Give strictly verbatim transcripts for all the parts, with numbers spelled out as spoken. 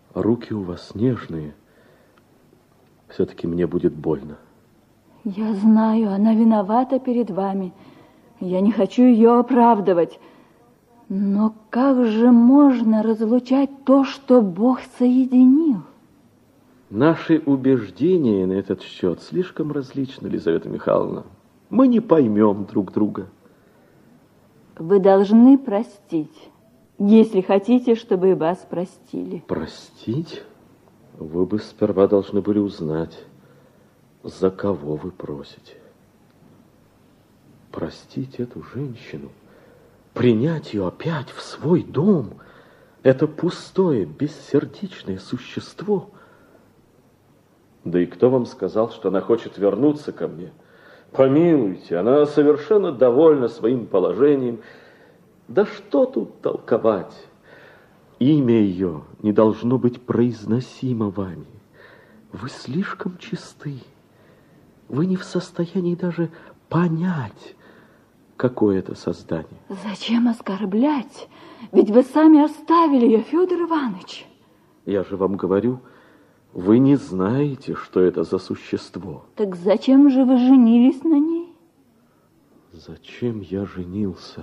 Руки у вас нежные. Все-таки мне будет больно. Я знаю, она виновата перед вами. Я не хочу ее оправдывать. Но как же можно разлучать то, что Бог соединил? Наши убеждения на этот счет слишком различны, Лизавета Михайловна. Мы не поймем друг друга. Вы должны простить, если хотите, чтобы вас простили. Простить? Вы бы сперва должны были узнать, за кого вы просите. Простить эту женщину, принять ее опять в свой дом, это пустое, бессердечное существо. Да и кто вам сказал, что она хочет вернуться ко мне? Помилуйте, она совершенно довольна своим положением. Да что тут толковать? Имя ее не должно быть произносимо вами. Вы слишком чисты. Вы не в состоянии даже понять, какое это создание. Зачем оскорблять? Ведь вы сами оставили ее, Федор Иванович. Я же вам говорю, вы не знаете, что это за существо. Так зачем же вы женились на ней? Зачем я женился?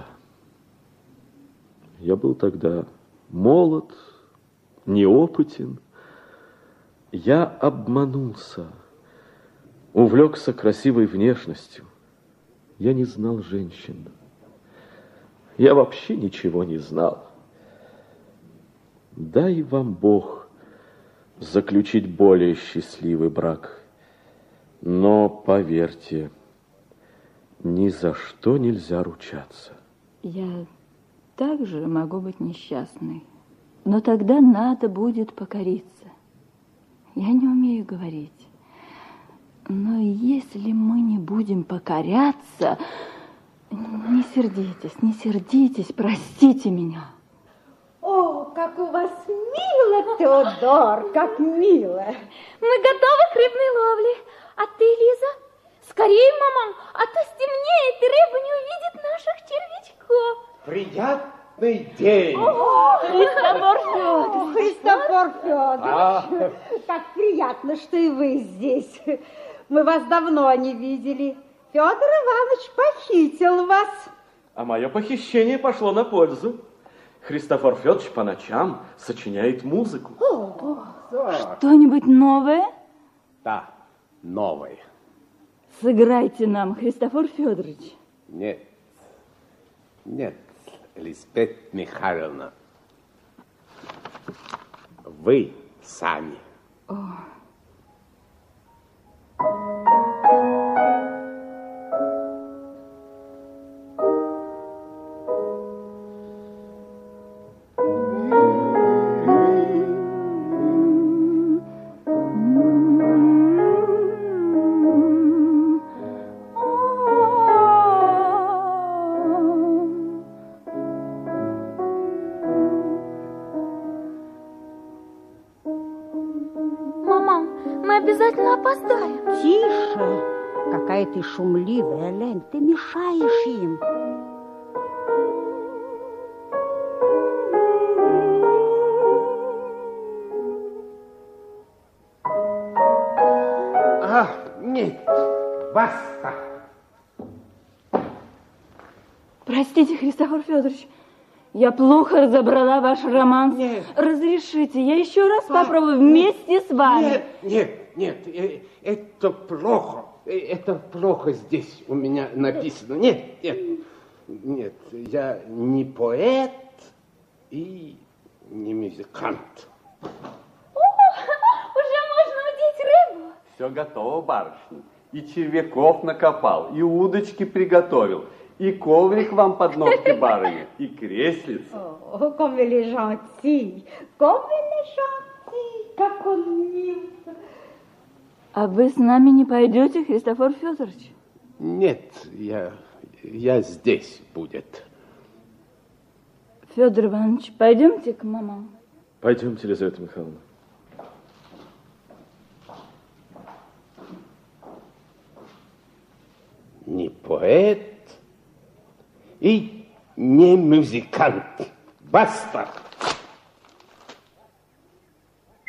Я был тогда молод, неопытен. Я обманулся, увлекся красивой внешностью. Я не знал женщин. Я вообще ничего не знал. Дай вам Бог заключить более счастливый брак. Но, поверьте, ни за что нельзя ручаться. Я также могу быть несчастной, но тогда надо будет покориться. Я не умею говорить. Но если мы не будем покоряться... Не сердитесь, не сердитесь, простите меня. О, как у вас мило, Теодор, как мило. Мы готовы к рыбной ловле. А ты, Лиза, скорее, мама, а то стемнеет, и рыба не увидит наших червячков. Приятный день. О, Христофор Федорович. Христофор Федорович. А. Как приятно, что и вы здесь. Мы вас давно не видели. Федор Иванович похитил вас. А мое похищение пошло на пользу. Христофор Федорович по ночам сочиняет музыку. О, что-нибудь новое? Да, новое. Сыграйте нам, Христофор Федорович. Нет, нет, Лизавета Михайловна. Вы сами. О. Обязательно опоздаем. Тише. Какая ты шумливая, Лень. Ты мешаешь им. А, нет, баста. Простите, Христофор Федорович, я плохо разобрала ваш роман. Нет. Разрешите, я еще раз А, попробую вместе с вами. Нет, нет, нет, э, это плохо. Э, Это плохо здесь у меня написано. Нет, нет, нет, я не поэт и не музыкант. О, уже можно удить рыбу. Все готово, барышня. И червяков накопал, и удочки приготовил, и коврик вам под ножки, барыня, и креслица. О, comme il est gentil, comme il est gentil, как он мил. А вы с нами не пойдете, Христофор Федорович? Нет, я, я здесь будет. Федор Иванович, пойдемте к мамам. Пойдемте, Елизавета Михайловна. Не поэт и не музыкант. Баста!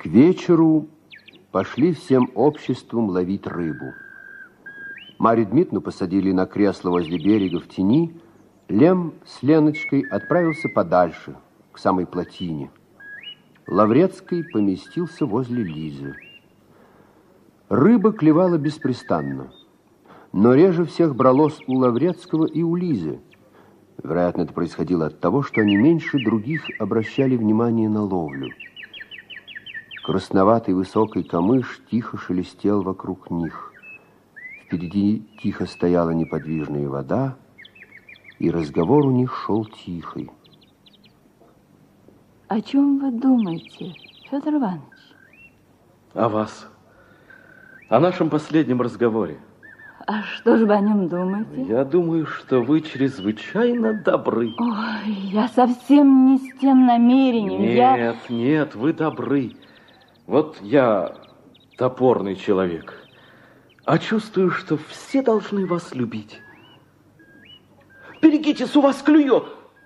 вечеру пошли всем обществом ловить рыбу. Марью Дмитриевну посадили на кресло возле берега в тени. Лем с Леночкой отправился подальше, к самой плотине. Лаврецкий поместился возле Лизы. Рыба клевала беспрестанно, но реже всех бралось у Лаврецкого и у Лизы. Вероятно, это происходило от того, что они меньше других обращали внимание на ловлю. Красноватый высокий камыш тихо шелестел вокруг них. Впереди тихо стояла неподвижная вода, и разговор у них шел тихий. О чем вы думаете, Федор Иванович? О вас. О нашем последнем разговоре. А что же вы о нем думаете? Я думаю, что вы чрезвычайно добры. Ой, я совсем не с тем намерением. Нет, я... нет, вы добры. Вот я топорный человек, а чувствую, что все должны вас любить. Берегитесь, у вас клюет.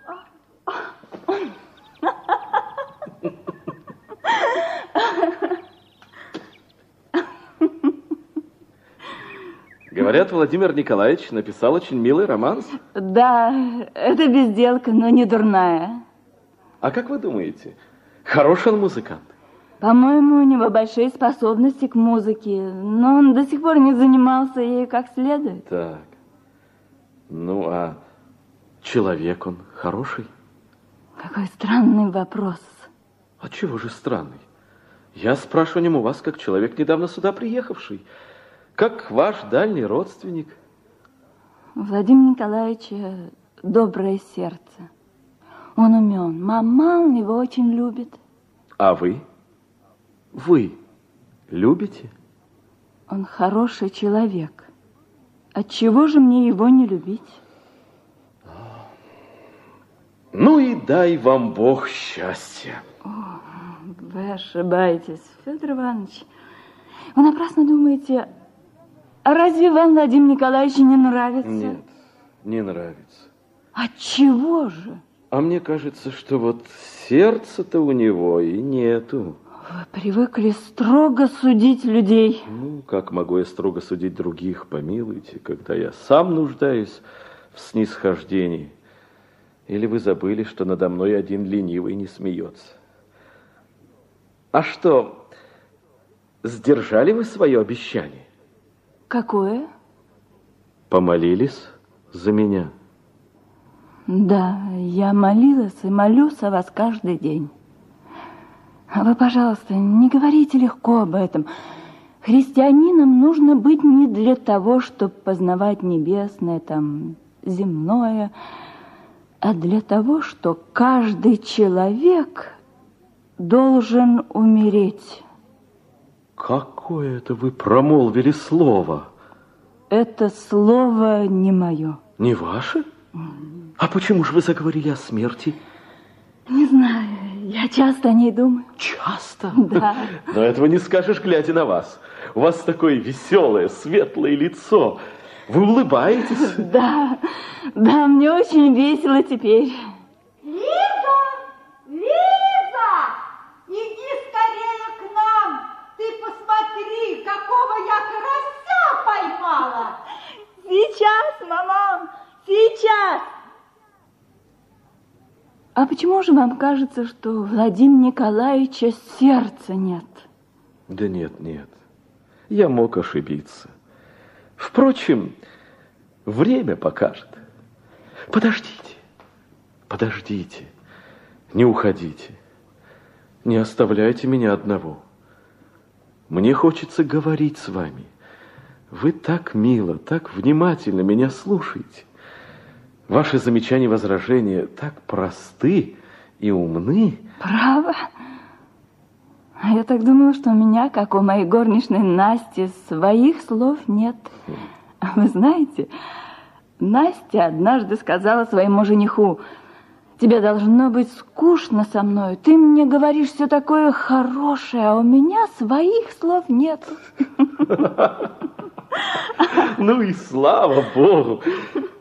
Говорят, Владимир Николаевич написал очень милый романс. Да, это безделка, но не дурная. А как вы думаете, хороший он музыкант? По-моему, у него большие способности к музыке, но он до сих пор не занимался ею как следует. Так, ну а человек он хороший? Какой странный вопрос. А чего же странный? Я спрашиваю о нем у вас, как человек, недавно сюда приехавший. Как ваш дальний родственник. У Владимира Николаевича доброе сердце. Он умен. Мама его очень любит. А вы? Вы любите? Он хороший человек. Отчего же мне его не любить? Ну и дай вам Бог счастья. О, вы ошибаетесь, Федор Иванович. Вы напрасно думаете... А разве вам Владимир Николаевич не нравится? Нет, не нравится. Отчего же? А мне кажется, что вот сердца-то у него и нету. Вы привыкли строго судить людей. Ну, как могу я строго судить других, помилуйте, когда я сам нуждаюсь в снисхождении? Или вы забыли, что надо мной один ленивый не смеется? А что, сдержали вы свое обещание? Какое? Помолились за меня? Да, я молилась и молюсь о вас каждый день. А вы, пожалуйста, не говорите легко об этом. Христианином нужно быть не для того, чтобы познавать небесное, там, земное, а для того, что каждый человек должен умереть. Какое это вы промолвили слово? Это слово не мое. Не ваше? А почему же вы заговорили о смерти? Не знаю, я часто о ней думаю. Часто? Да. Но этого не скажешь, глядя на вас. У вас такое веселое, светлое лицо. Вы улыбаетесь? Да, да, мне очень весело теперь. Лиза! Лиза! Иди скорее к нам! Ты посмотри, какого я карася поймала! Сейчас, мама, сейчас! А почему же вам кажется, что у Владимира Николаевича сердца нет? Да нет, нет. Я мог ошибиться. Впрочем, время покажет. Подождите, подождите, не уходите, не оставляйте меня одного. Мне хочется говорить с вами. Вы так мило, так внимательно меня слушаете. Ваши замечания и возражения так просты и умны. Право? А я так думала, что у меня, как у моей горничной Насти, своих слов нет. А вы знаете, Настя однажды сказала своему жениху: тебе должно быть скучно со мной. Ты мне говоришь все такое хорошее, а у меня своих слов нет. Ну и слава Богу.